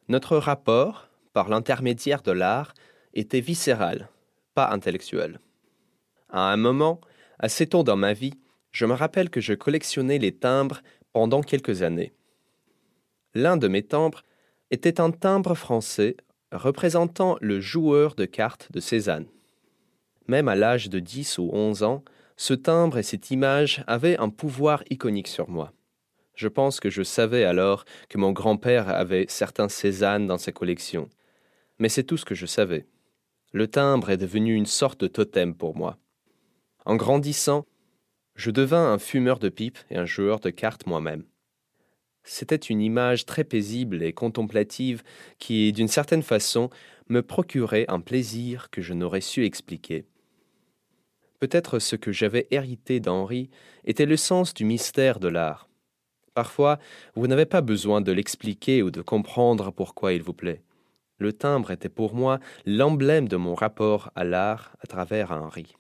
Notre rapport, par l'intermédiaire de l'art, était viscéral, pas intellectuel. À un moment, assez tôt dans ma vie, je me rappelle que je collectionnais les timbres pendant quelques années. L'un de mes timbres était un timbre français représentant le joueur de cartes de Cézanne. Même à l'âge de 10 ou 11 ans, ce timbre et cette image avaient un pouvoir iconique sur moi. Je pense que je savais alors que mon grand-père avait certains Cézanne dans sa collection. Mais c'est tout ce que je savais. Le timbre est devenu une sorte de totem pour moi. En grandissant, je devins un fumeur de pipe et un joueur de cartes moi-même. C'était une image très paisible et contemplative qui, d'une certaine façon, me procurait un plaisir que je n'aurais su expliquer. Peut-être ce que j'avais hérité d'Henri était le sens du mystère de l'art. Parfois, vous n'avez pas besoin de l'expliquer ou de comprendre pourquoi il vous plaît. Le timbre était pour moi l'emblème de mon rapport à l'art à travers Henri.